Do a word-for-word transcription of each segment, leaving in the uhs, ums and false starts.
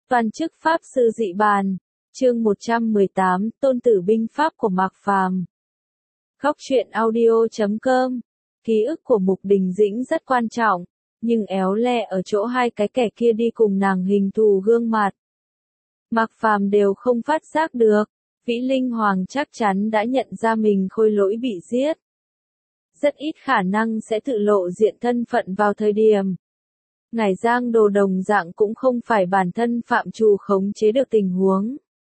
Toàn chức Pháp Sư Dị Bàn, chương một trăm mười tám, Tôn tử binh pháp của Mạc Phàm. Góc truyện audio chấm com. Ký ức của Mục Đình Dĩnh rất quan trọng, nhưng éo le ở chỗ hai cái kẻ kia đi cùng nàng hình thù gương mặt. Mạc Phàm đều không phát giác được, Vĩ Linh Hoàng chắc chắn đã nhận ra mình Khôi Lỗi bị giết. Rất ít khả năng sẽ tự lộ diện thân phận vào thời điểm. Ngải Giang Đồ đồng dạng cũng không phải bản thân phạm trù khống chế được tình huống.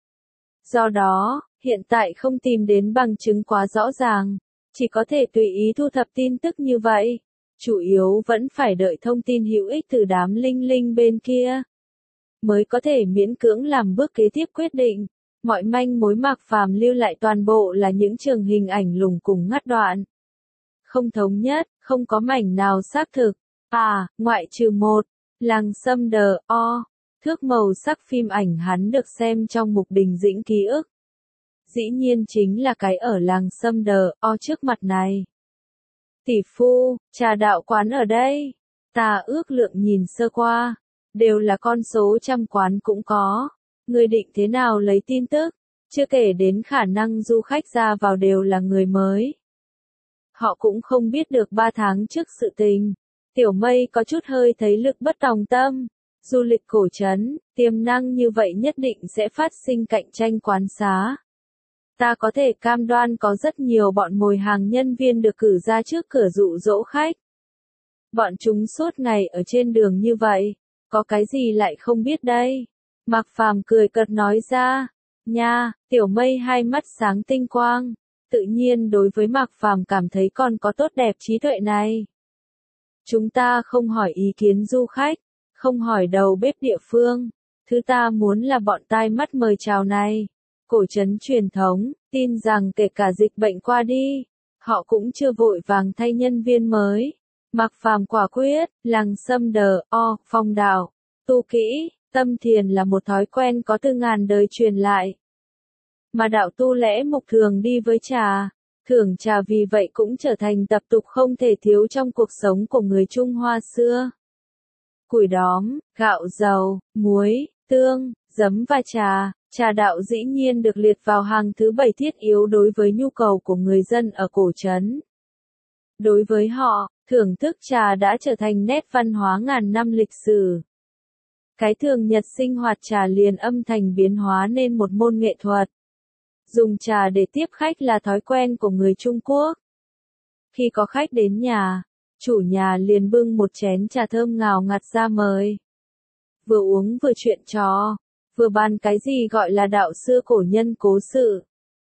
Do đó, hiện tại không tìm đến bằng chứng quá rõ ràng, chỉ có thể tùy ý thu thập tin tức như vậy. Chủ yếu vẫn phải đợi thông tin hữu ích từ đám linh linh bên kia, mới có thể miễn cưỡng làm bước kế tiếp quyết định. Mọi manh mối Mạc Phàm lưu lại toàn bộ là những trường hình ảnh lùng cùng ngắt đoạn. Không thống nhất, không có mảnh nào xác thực. À, ngoại trừ một, Làng Sâm đờ o, thước màu sắc phim ảnh hắn được xem trong Mục Đình Dĩnh ký ức. Dĩ nhiên chính là cái ở Làng Sâm đờ o trước mặt này. Tỷ phu, trà đạo quán ở đây. Ta ước lượng nhìn sơ qua, đều là con số trăm quán cũng có. Người định thế nào lấy tin tức, chưa kể đến khả năng du khách ra vào đều là người mới. Họ cũng không biết được ba tháng trước sự tình. Tiểu Mây có chút hơi thấy lực bất tòng tâm. Du lịch cổ trấn, tiềm năng như vậy nhất định sẽ phát sinh cạnh tranh quán xá. Ta có thể cam đoan có rất nhiều bọn mồi hàng nhân viên được cử ra trước cửa dụ dỗ khách. Bọn chúng suốt ngày ở trên đường như vậy, có cái gì lại không biết đây? Mạc Phàm cười cợt nói ra. Nha, Tiểu Mây hai mắt sáng tinh quang. Tự nhiên đối với Mạc Phàm cảm thấy còn có tốt đẹp trí tuệ này. Chúng ta không hỏi ý kiến du khách, không hỏi đầu bếp địa phương. Thứ ta muốn là bọn tai mắt mời chào này. Cổ trấn truyền thống, tin rằng kể cả dịch bệnh qua đi, họ cũng chưa vội vàng thay nhân viên mới. Mạc Phàm quả quyết, Làng Sâm đờ o, phong đạo, tu kỹ, tâm thiền là một thói quen có từ ngàn đời truyền lại. Mà đạo tu lẽ mục thường đi với trà, thưởng trà vì vậy cũng trở thành tập tục không thể thiếu trong cuộc sống của người Trung Hoa xưa. Củi đóm, gạo dầu, muối, tương, giấm và trà, trà đạo dĩ nhiên được liệt vào hàng thứ bảy thiết yếu đối với nhu cầu của người dân ở cổ trấn. Đối với họ, thưởng thức trà đã trở thành nét văn hóa ngàn năm lịch sử. Cái thường nhật sinh hoạt trà liền âm thầm biến hóa nên một môn nghệ thuật. Dùng trà để tiếp khách là thói quen của người Trung Quốc. Khi có khách đến nhà, chủ nhà liền bưng một chén trà thơm ngào ngạt ra mời. Vừa uống vừa chuyện trò, vừa bàn cái gì gọi là đạo xưa cổ nhân cố sự.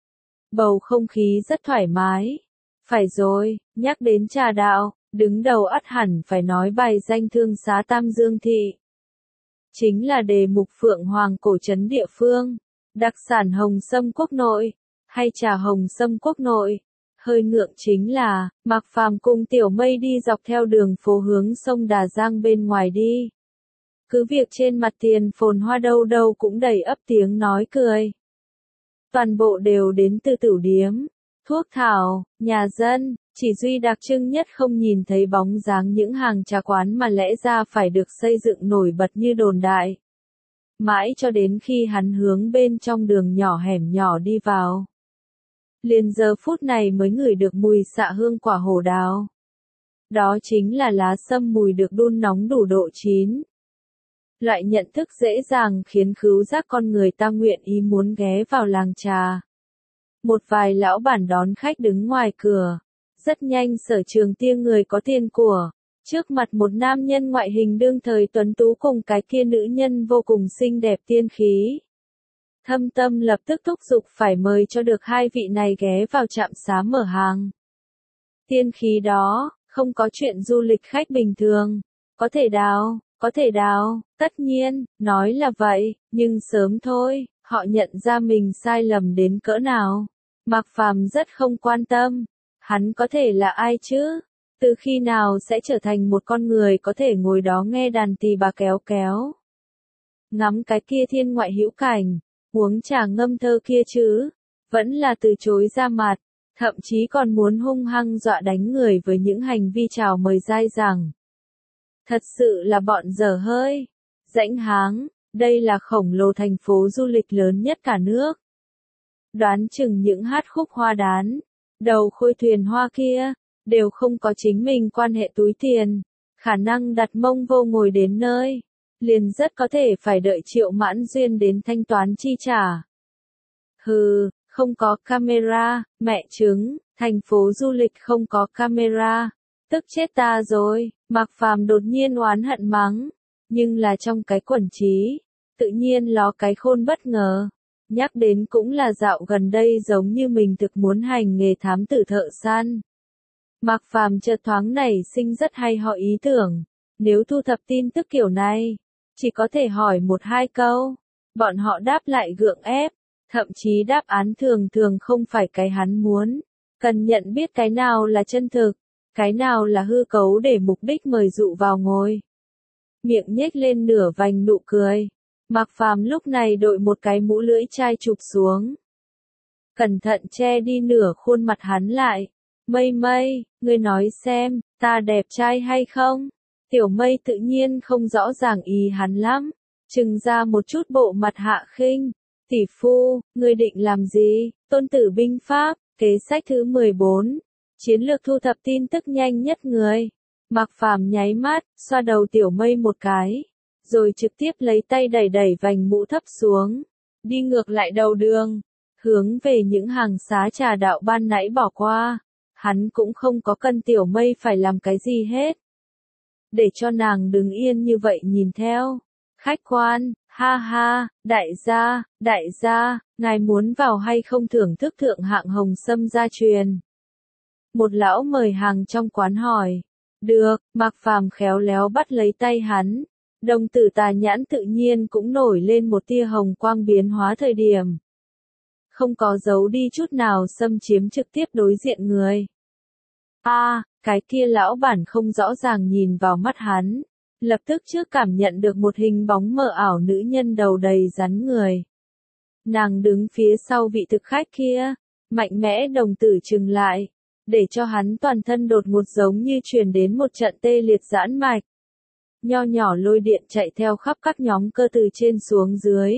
Bầu không khí rất thoải mái. Phải rồi, nhắc đến trà đạo, đứng đầu ắt hẳn phải nói bài danh Thương Xá Tam Dương Thị. Chính là đề mục Phượng Hoàng cổ trấn địa phương. Đặc sản hồng sâm quốc nội, hay trà hồng sâm quốc nội. Hơi ngượng chính là, Mạc Phàm cùng Tiểu Mây đi dọc theo đường phố hướng sông Đà Giang bên ngoài đi. Cứ việc trên mặt tiền phồn hoa đâu đâu cũng đầy ắp tiếng nói cười. Toàn bộ đều đến từ tửu điếm, thuốc thảo, nhà dân, chỉ duy đặc trưng nhất không nhìn thấy bóng dáng những hàng trà quán mà lẽ ra phải được xây dựng nổi bật như đồn đại. Mãi cho đến khi hắn hướng bên trong đường nhỏ hẻm nhỏ đi vào. Liền giờ phút này mới ngửi được mùi xạ hương quả hồ đào. Đó chính là lá sâm mùi được đun nóng đủ độ chín. Loại nhận thức dễ dàng khiến khứu giác con người ta nguyện ý muốn ghé vào làng trà. Một vài lão bản đón khách đứng ngoài cửa. Rất nhanh Sở Trường Tia người có tiền của. Trước mặt một nam nhân ngoại hình đương thời tuấn tú cùng cái kia nữ nhân vô cùng xinh đẹp tiên khí. Thâm Tâm lập tức thúc giục phải mời cho được hai vị này ghé vào trạm xá mở hàng. Tiên khí đó, không có chuyện du lịch khách bình thường. Có thể đào, có thể đào, tất nhiên, nói là vậy, nhưng sớm thôi, họ nhận ra mình sai lầm đến cỡ nào. Mạc Phàm rất không quan tâm. Hắn có thể là ai chứ? Từ khi nào sẽ trở thành một con người có thể ngồi đó nghe đàn tỳ bà kéo kéo? Ngắm cái kia thiên ngoại hữu cảnh, uống trà ngâm thơ kia chứ? Vẫn là từ chối ra mặt, thậm chí còn muốn hung hăng dọa đánh người với những hành vi chào mời dai dẳng. Thật sự là bọn dở hơi. Rãnh háng, Đây là khổng lồ thành phố du lịch lớn nhất cả nước. Đoán chừng những hát khúc hoa đán, đầu khôi thuyền hoa kia, đều không có chính mình quan hệ túi tiền, khả năng đặt mông vô ngồi đến nơi, liền rất có thể phải đợi Triệu Mãn Duyên đến thanh toán chi trả. Hừ, không có camera, mẹ chứng, thành phố du lịch không có camera, tức chết ta rồi, Mạc Phàm đột nhiên oán hận mắng, nhưng là trong cái quần trí, tự nhiên ló cái khôn bất ngờ. Nhắc đến cũng là dạo gần đây giống như mình thực muốn hành nghề thám tử thợ săn. Mạc Phàm chợt thoáng nảy sinh rất hay ho ý tưởng, nếu thu thập tin tức kiểu này, chỉ có thể hỏi một hai câu, bọn họ đáp lại gượng ép, thậm chí đáp án thường thường không phải cái hắn muốn, cần nhận biết cái nào là chân thực, cái nào là hư cấu để mục đích mời dụ vào ngồi. Miệng nhếch lên nửa vành nụ cười. Mạc Phàm lúc này đội một cái mũ lưỡi chai chụp xuống. Cẩn thận che đi nửa khuôn mặt hắn lại. Mây Mây, ngươi nói xem, ta đẹp trai hay không? Tiểu Mây tự nhiên không rõ ràng ý hắn lắm. Trừng ra một chút bộ mặt hạ khinh. Tỷ phu, ngươi định làm gì? Tôn Tử binh pháp, kế sách thứ mười bốn. Chiến lược thu thập tin tức nhanh nhất người. Mạc Phàm nháy mắt, xoa đầu Tiểu Mây một cái. Rồi trực tiếp lấy tay đẩy đẩy vành mũ thấp xuống, đi ngược lại đầu đường, hướng về những hàng xá trà đạo ban nãy bỏ qua. Hắn cũng không có cần Tiểu Mây phải làm cái gì hết. Để cho nàng đứng yên như vậy nhìn theo. Khách quan, ha ha, đại gia, đại gia, ngài muốn vào hay không thưởng thức thượng hạng hồng sâm gia truyền? Một lão mời hàng trong quán hỏi. Được, Mạc Phàm khéo léo bắt lấy tay hắn. Đồng tử tà nhãn tự nhiên cũng nổi lên một tia hồng quang biến hóa thời điểm. Không có giấu đi chút nào xâm chiếm trực tiếp đối diện người. A, à, cái kia lão bản không rõ ràng nhìn vào mắt hắn. Lập tức trước cảm nhận được một hình bóng mờ ảo nữ nhân đầu đầy rắn người. Nàng đứng phía sau vị thực khách kia, mạnh mẽ đồng tử trừng lại, để cho hắn toàn thân đột ngột giống như truyền đến một trận tê liệt giãn mạch. Nho nhỏ lôi điện chạy theo khắp các nhóm cơ từ trên xuống dưới.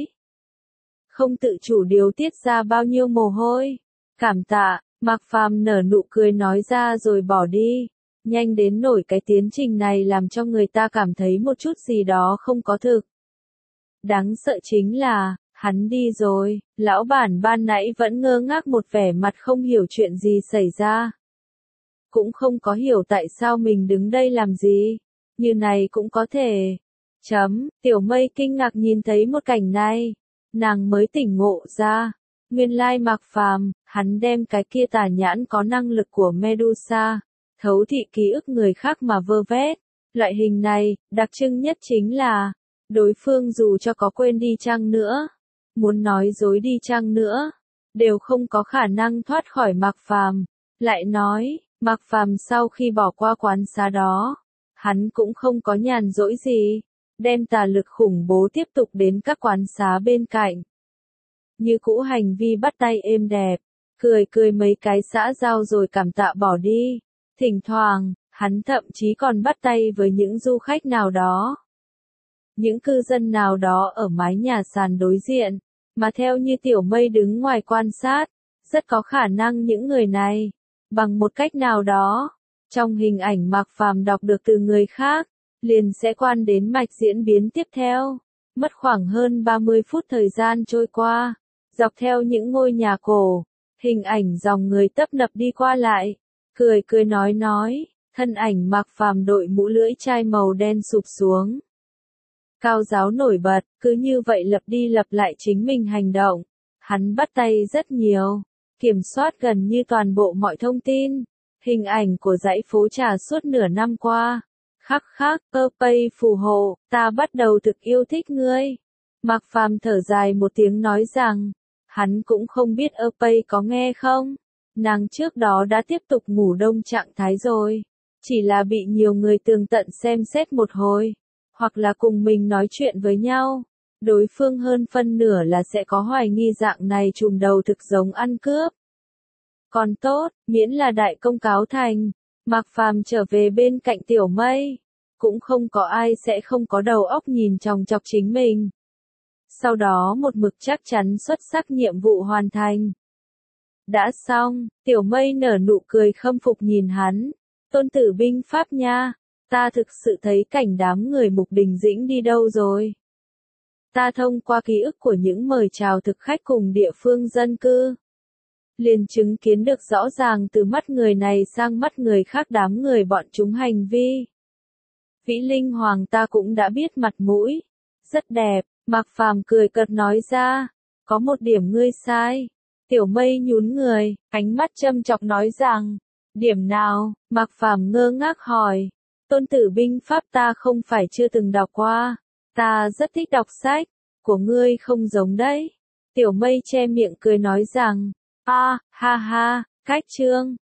Không tự chủ điều tiết ra bao nhiêu mồ hôi. Cảm tạ, Mạc Phàm nở nụ cười nói ra rồi bỏ đi. Nhanh đến nổi cái tiến trình này làm cho người ta cảm thấy một chút gì đó không có thực. Đáng sợ chính là, hắn đi rồi, lão bản ban nãy vẫn ngơ ngác một vẻ mặt không hiểu chuyện gì xảy ra. Cũng không có hiểu tại sao mình đứng đây làm gì. Như này cũng có thể. Chấm, Tiểu Mây kinh ngạc nhìn thấy một cảnh này. Nàng mới tỉnh ngộ ra. Nguyên lai Mạc Phàm, hắn đem cái kia tà nhãn có năng lực của Medusa, thấu thị ký ức người khác mà vơ vét. Loại hình này, đặc trưng nhất chính là, đối phương dù cho có quên đi chăng nữa, muốn nói dối đi chăng nữa, đều không có khả năng thoát khỏi Mạc Phàm. Lại nói, Mạc Phàm sau khi bỏ qua quán xá đó, hắn cũng không có nhàn rỗi gì, đem tà lực khủng bố tiếp tục đến các quán xá bên cạnh. Như cũ hành vi bắt tay êm đẹp, cười cười mấy cái xã giao rồi cảm tạ bỏ đi. Thỉnh thoảng, hắn thậm chí còn bắt tay với những du khách nào đó. Những cư dân nào đó ở mái nhà sàn đối diện, mà theo như Tiểu Mây đứng ngoài quan sát, rất có khả năng những người này, bằng một cách nào đó, trong hình ảnh Mạc Phàm đọc được từ người khác, liền sẽ quan đến mạch diễn biến tiếp theo. Mất khoảng hơn ba mươi phút thời gian trôi qua, dọc theo những ngôi nhà cổ, hình ảnh dòng người tấp nập đi qua lại, cười cười nói nói, thân ảnh Mạc Phàm đội mũ lưỡi chai màu đen sụp xuống. Cao giáo nổi bật, cứ như vậy lặp đi lặp lại chính mình hành động. Hắn bắt tay rất nhiều, kiểm soát gần như toàn bộ mọi thông tin, hình ảnh của dãy phố trà suốt nửa năm qua. Khắc khắc, cơ pây phù hộ, ta bắt đầu thực yêu thích ngươi. Mạc Phàm thở dài một tiếng nói rằng, hắn cũng không biết ơ pây có nghe không. Nàng trước đó đã tiếp tục ngủ đông trạng thái rồi, chỉ là bị nhiều người tường tận xem xét một hồi, hoặc là cùng mình nói chuyện với nhau. Đối phương hơn phân nửa là sẽ có hoài nghi dạng này trùm đầu thực giống ăn cướp. Còn tốt, miễn là đại công cáo thành, Mạc Phàm trở về bên cạnh Tiểu Mây, cũng không có ai sẽ không có đầu óc nhìn chòng chọc chính mình. Sau đó một mực chắc chắn xuất sắc nhiệm vụ hoàn thành. Đã xong, Tiểu Mây nở nụ cười khâm phục nhìn hắn. Tôn tử binh pháp nha, ta thực sự thấy cảnh đám người Mục Đình Dĩnh đi đâu rồi. Ta thông qua ký ức của những mời chào thực khách cùng địa phương dân cư, liền chứng kiến được rõ ràng từ mắt người này sang mắt người khác đám người bọn chúng hành vi. Vĩ Linh Hoàng ta cũng đã biết mặt mũi. Rất đẹp, Mạc Phàm cười cợt nói ra. Có một điểm ngươi sai. Tiểu Mây nhún người, ánh mắt châm chọc nói rằng. Điểm nào? Mạc Phàm ngơ ngác hỏi. Tôn tử binh pháp ta không phải chưa từng đọc qua. Ta rất thích đọc sách. Của ngươi không giống đấy. Tiểu Mây che miệng cười nói rằng. A, ha ha, cách chương.